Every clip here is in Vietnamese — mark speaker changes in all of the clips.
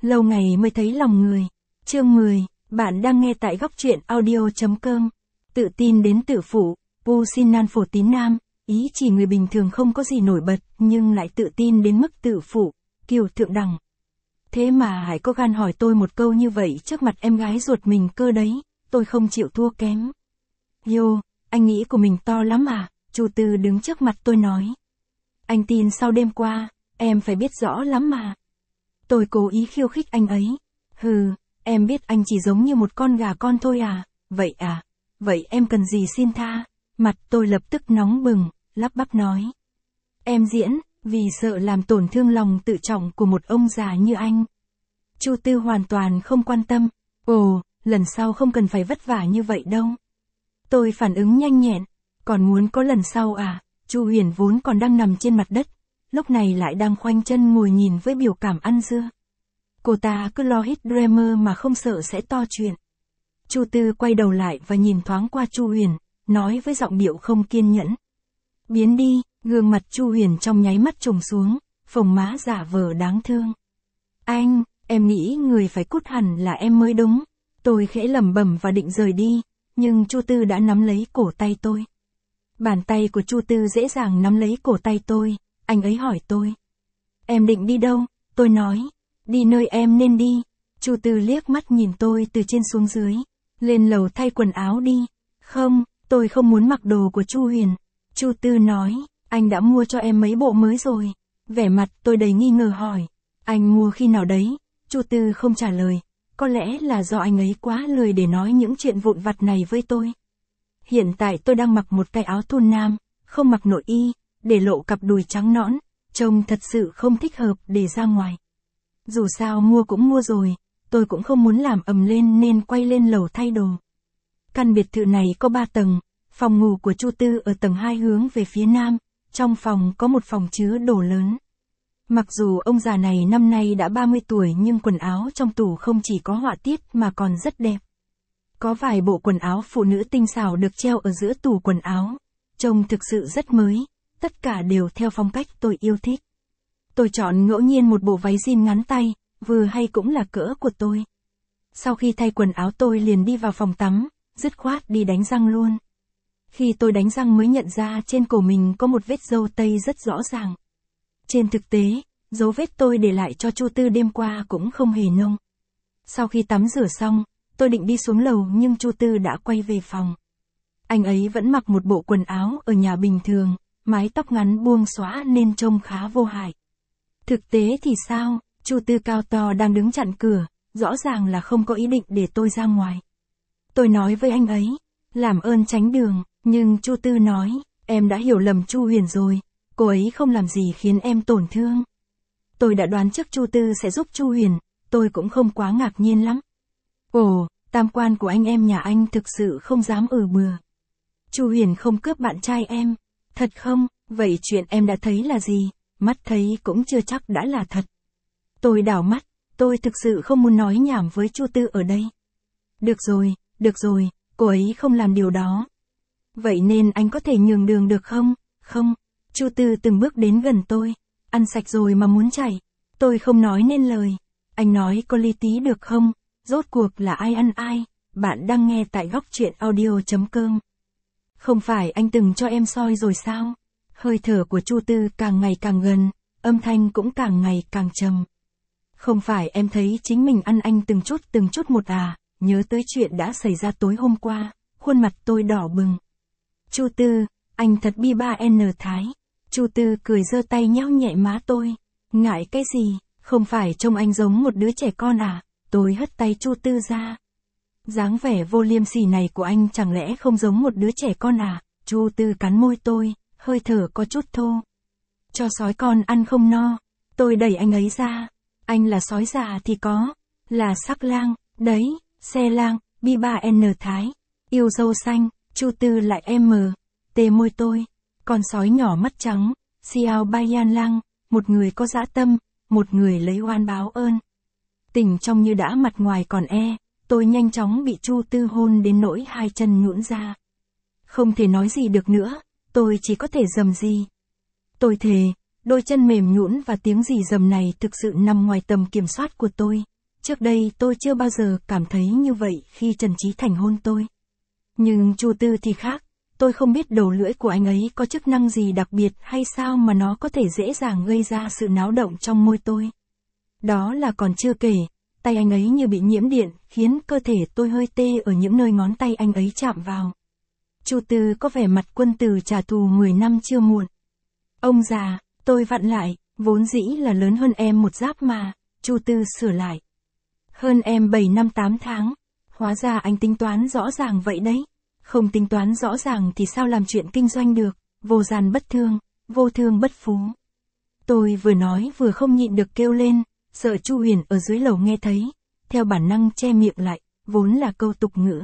Speaker 1: Lâu ngày mới thấy lòng người. Chương 10, bạn đang nghe tại góc truyện audio.com. Tự tin đến tự phụ, Pusinan phổ tín nam, ý chỉ người bình thường không có gì nổi bật, nhưng lại tự tin đến mức tự phụ, kiều thượng đẳng. Thế mà Hải có gan hỏi tôi một câu như vậy trước mặt em gái ruột mình cơ đấy, tôi không chịu thua kém. Yo, anh nghĩ của mình to lắm à, Chu Tư đứng trước mặt tôi nói. Anh tin sau đêm qua, em phải biết rõ lắm mà. Tôi cố ý khiêu khích anh ấy. Hừ, em biết anh chỉ giống như một con gà con thôi à, vậy em cần gì xin tha. Mặt tôi lập tức nóng bừng, lắp bắp nói. Em diễn, vì sợ làm tổn thương lòng tự trọng của một ông già như anh. Chu Tư hoàn toàn không quan tâm. Ồ, lần sau không cần phải vất vả như vậy đâu. Tôi phản ứng nhanh nhẹn. Còn muốn có lần sau à? Chu Huyền vốn còn đang nằm trên mặt đất, lúc này lại đang khoanh chân ngồi nhìn với biểu cảm ăn dưa. Cô ta cứ lo hít dreamer mà không sợ sẽ to chuyện. Chu Tư quay đầu lại và nhìn thoáng qua Chu Huyền, nói với giọng điệu không kiên nhẫn. Biến đi, gương mặt Chu Huyền trong nháy mắt trùng xuống, phồng má giả vờ đáng thương. Anh, em nghĩ người phải cút hẳn là em mới đúng. Tôi khẽ lẩm bẩm và định rời đi, nhưng Chu Tư đã nắm lấy cổ tay tôi. Bàn tay của Chu Tư dễ dàng nắm lấy cổ tay tôi, anh ấy hỏi tôi. Em định đi đâu? Tôi nói. Đi nơi em nên đi. Chu Tư liếc mắt nhìn tôi từ trên xuống dưới. Lên lầu thay quần áo đi. Không, tôi không muốn mặc đồ của Chu Huyền. Chu Tư nói, anh đã mua cho em mấy bộ mới rồi. Vẻ mặt tôi đầy nghi ngờ hỏi. Anh mua khi nào đấy? Chu Tư không trả lời. Có lẽ là do anh ấy quá lười để nói những chuyện vụn vặt này với tôi. Hiện tại tôi đang mặc một cái áo thun nam, không mặc nội y, để lộ cặp đùi trắng nõn, trông thật sự không thích hợp để ra ngoài. Dù sao mua cũng mua rồi, tôi cũng không muốn làm ầm lên nên quay lên lầu thay đồ. Căn biệt thự này có 3 tầng, phòng ngủ của Chu Tư ở tầng 2 hướng về phía nam, trong phòng có một phòng chứa đồ lớn. Mặc dù ông già này năm nay đã 30 tuổi nhưng quần áo trong tủ không chỉ có họa tiết mà còn rất đẹp. Có vài bộ quần áo phụ nữ tinh xảo được treo ở giữa tủ quần áo, trông thực sự rất mới, tất cả đều theo phong cách tôi yêu thích. Tôi chọn ngẫu nhiên một bộ váy jean ngắn tay, vừa hay cũng là cỡ của tôi. Sau khi thay quần áo tôi liền đi vào phòng tắm, dứt khoát đi đánh răng luôn. Khi tôi đánh răng mới nhận ra trên cổ mình có một vết râu tây rất rõ ràng. Trên thực tế, dấu vết tôi để lại cho Chu Tư đêm qua cũng không hề nông. Sau khi tắm rửa xong, tôi định đi xuống lầu nhưng Chu Tư đã quay về phòng. Anh ấy vẫn mặc một bộ quần áo ở nhà bình thường, mái tóc ngắn buông xõa nên trông khá vô hại. Thực tế thì sao? Chu Tư cao to đang đứng chặn cửa, rõ ràng là không có ý định để tôi ra ngoài. Tôi nói với anh ấy, làm ơn tránh đường, nhưng Chu Tư nói, em đã hiểu lầm Chu Huyền rồi, cô ấy không làm gì khiến em tổn thương. Tôi đã đoán trước Chu Tư sẽ giúp Chu Huyền, tôi cũng không quá ngạc nhiên lắm. Ồ, tam quan của anh em nhà anh thực sự không dám bừa. Chu Huyền không cướp bạn trai em. Thật không? Vậy chuyện em đã thấy là gì? Mắt thấy cũng chưa chắc đã là thật. Tôi đảo mắt, tôi thực sự không muốn nói nhảm với Chu Tư ở đây. Được rồi, cô ấy không làm điều đó. Vậy nên anh có thể nhường đường được không? Không. Chu Tư từng bước đến gần tôi. Ăn sạch rồi mà muốn chảy. Tôi không nói nên lời. Anh nói có lý tí được không? Rốt cuộc là ai ăn ai? Bạn đang nghe tại góc truyện audio.com. Không phải anh từng cho em soi rồi sao? Hơi thở của Chu Tư càng ngày càng gần, âm thanh cũng càng ngày càng trầm. Không phải em thấy chính mình ăn anh từng chút một à? Nhớ tới chuyện đã xảy ra tối hôm qua, khuôn mặt tôi đỏ bừng. Chu Tư, anh thật bi ba N Thái. Chu Tư cười giơ tay nhéo nhẹ má tôi. Ngại cái gì? Không phải trông anh giống một đứa trẻ con à? Tôi hất tay Chu Tư ra. Dáng vẻ vô liêm sỉ này của anh chẳng lẽ không giống một đứa trẻ con à? Chu Tư cắn môi tôi, hơi thở có chút thô. Cho sói con ăn không no. Tôi đẩy anh ấy ra. Anh là sói già thì có. Là sắc lang, đấy, xe lang, bi ba N Thái. Yêu dâu xanh, Chu Tư lại tê môi tôi. Con sói nhỏ mắt trắng, Xiao Bayan lang, một người có dã tâm, một người lấy oan báo ơn. Tình trong như đã mặt ngoài còn tôi nhanh chóng bị Chu Tư hôn đến nỗi hai chân nhũn ra. Không thể nói gì được nữa, tôi chỉ có thể rầm rì. Tôi thề, đôi chân mềm nhũn và tiếng rì rầm này thực sự nằm ngoài tầm kiểm soát của tôi, Trước đây tôi chưa bao giờ cảm thấy như vậy khi Trần Chí Thành hôn tôi. Nhưng Chu Tư thì khác, tôi không biết đầu lưỡi của anh ấy có chức năng gì đặc biệt hay sao mà nó có thể dễ dàng gây ra sự náo động trong môi tôi. Đó là còn chưa kể, tay anh ấy như bị nhiễm điện, khiến cơ thể tôi hơi tê ở những nơi ngón tay anh ấy chạm vào. Chu Tư có vẻ mặt quân tử trả thù 10 năm chưa muộn. Ông già, tôi vặn lại, vốn dĩ là lớn hơn em một giáp mà, Chu Tư sửa lại. Hơn em 7 năm 8 tháng, hóa ra anh tính toán rõ ràng vậy đấy. Không tính toán rõ ràng thì sao làm chuyện kinh doanh được, vô gian bất thương, vô thương bất phú. Tôi vừa nói vừa không nhịn được kêu lên, sợ Chu Huyền ở dưới lầu nghe thấy, theo bản năng che miệng lại, vốn là câu tục ngữ.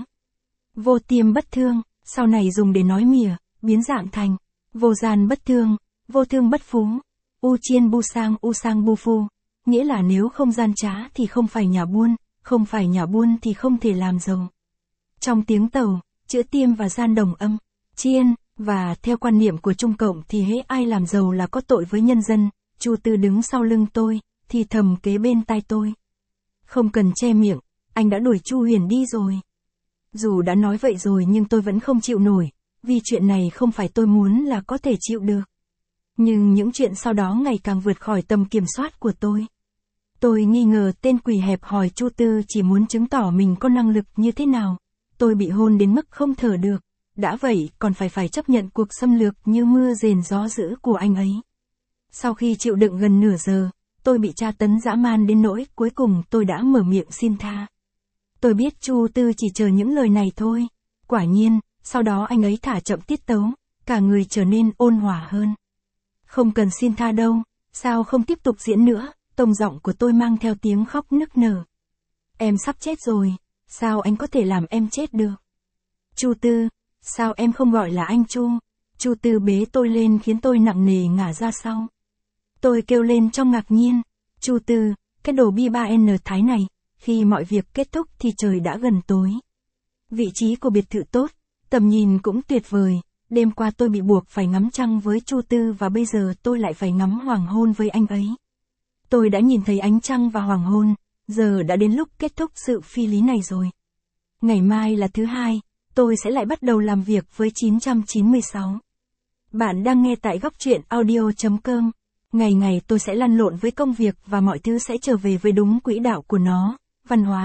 Speaker 1: Vô tiêm bất thương, sau này dùng để nói mỉa, biến dạng thành, vô gian bất thương, vô thương bất phú, u chiên bu sang bu phu, nghĩa là nếu không gian trá thì không phải nhà buôn, không phải nhà buôn thì không thể làm giàu. Trong tiếng Tàu, chữ tiêm và gian đồng âm, chiên, và theo quan niệm của Trung Cộng thì hễ ai làm giàu là có tội với nhân dân. Chu Tư đứng sau lưng tôi, thì thầm kế bên tai tôi. Không cần che miệng, anh đã đuổi Chu Huyền đi rồi. Dù đã nói vậy rồi nhưng tôi vẫn không chịu nổi, vì chuyện này không phải tôi muốn là có thể chịu được. Nhưng những chuyện sau đó ngày càng vượt khỏi tầm kiểm soát của tôi. Tôi nghi ngờ tên quỷ hẹp hòi Chu Tư chỉ muốn chứng tỏ mình có năng lực như thế nào. Tôi bị hôn đến mức không thở được, đã vậy còn phải chấp nhận cuộc xâm lược như mưa rền gió dữ của anh ấy. Sau khi chịu đựng gần nửa giờ, tôi bị tra tấn dã man đến nỗi cuối cùng tôi đã mở miệng xin tha. Tôi biết Chu Tư chỉ chờ những lời này thôi. Quả nhiên, sau đó anh ấy thả chậm tiết tấu, cả người trở nên ôn hòa hơn. Không cần xin tha đâu, sao không tiếp tục diễn nữa, tông giọng của tôi mang theo tiếng khóc nức nở. Em sắp chết rồi, sao anh có thể làm em chết được? Chu Tư, sao em không gọi là anh Chu? Chu Tư bế tôi lên khiến tôi nặng nề ngả ra sau. Tôi kêu lên trong ngạc nhiên, Chu Tư, cái đồ bi-3N thái này, khi mọi việc kết thúc thì trời đã gần tối. Vị trí của biệt thự tốt, tầm nhìn cũng tuyệt vời, đêm qua tôi bị buộc phải ngắm trăng với Chu Tư và bây giờ tôi lại phải ngắm hoàng hôn với anh ấy. Tôi đã nhìn thấy ánh trăng và hoàng hôn, giờ đã đến lúc kết thúc sự phi lý này rồi. Ngày mai là thứ hai, tôi sẽ lại bắt đầu làm việc với 996. Bạn đang nghe tại góc truyện audio.com. Ngày ngày tôi sẽ lăn lộn với công việc và mọi thứ sẽ trở về với đúng quỹ đạo của nó. Văn hóa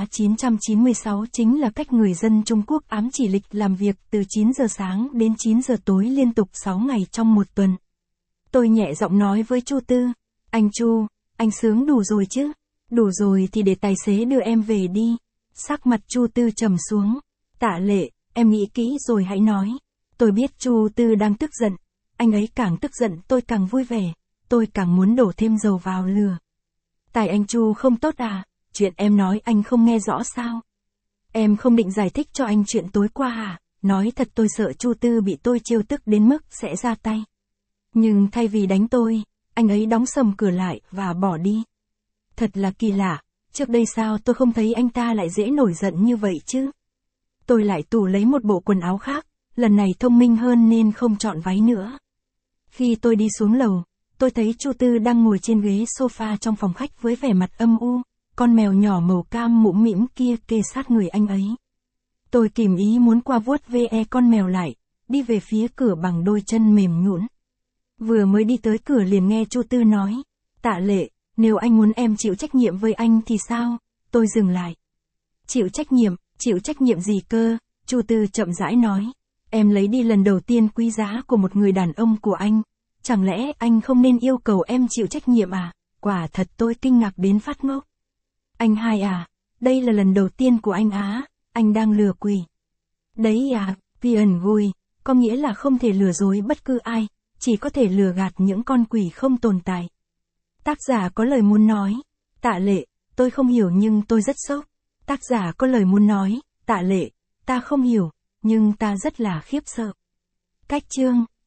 Speaker 1: 996 chính là cách người dân Trung Quốc ám chỉ lịch làm việc từ 9 giờ sáng đến 9 giờ tối liên tục 6 ngày trong một tuần. Tôi nhẹ giọng nói với Chu Tư, anh Chu, anh sướng đủ rồi chứ? Đủ rồi thì để tài xế đưa em về đi. Sắc mặt Chu Tư trầm xuống. Tạ Lệ, em nghĩ kỹ rồi hãy nói. Tôi biết Chu Tư đang tức giận. Anh ấy càng tức giận tôi càng vui vẻ. Tôi càng muốn đổ thêm dầu vào lửa. Tài anh Chu không tốt à? Chuyện em nói anh không nghe rõ sao? Em không định giải thích cho anh chuyện tối qua à? Nói thật tôi sợ Chu Tư bị tôi trêu tức đến mức sẽ ra tay. Nhưng thay vì đánh tôi, anh ấy đóng sầm cửa lại và bỏ đi. Thật là kỳ lạ, trước đây sao tôi không thấy anh ta lại dễ nổi giận như vậy chứ? Tôi lại tủ lấy một bộ quần áo khác, lần này thông minh hơn nên không chọn váy nữa. Khi tôi đi xuống lầu, tôi thấy Chu Tư đang ngồi trên ghế sofa trong phòng khách với vẻ mặt âm u, con mèo nhỏ màu cam mũm mĩm kia kề sát người anh ấy. Tôi kìm ý muốn qua vuốt ve con mèo lại, đi về phía cửa bằng đôi chân mềm nhũn. Vừa mới đi tới cửa liền nghe Chu Tư nói, Tạ Lệ, nếu anh muốn em chịu trách nhiệm với anh thì sao? Tôi dừng lại. Chịu trách nhiệm gì cơ? Chu Tư chậm rãi nói, em lấy đi lần đầu tiên quý giá của một người đàn ông của anh. Chẳng lẽ anh không nên yêu cầu em chịu trách nhiệm à? Quả thật tôi kinh ngạc đến phát ngốc. Anh hai à, đây là lần đầu tiên của anh á, anh đang lừa quỷ. Đấy à, Pian Gui, có nghĩa là không thể lừa dối bất cứ ai, chỉ có thể lừa gạt những con quỷ không tồn tại. Tác giả có lời muốn nói, Tạ Lệ, tôi không hiểu nhưng tôi rất sốc. Tác giả có lời muốn nói, Tạ Lệ, ta không hiểu, nhưng ta rất là khiếp sợ. Cách chương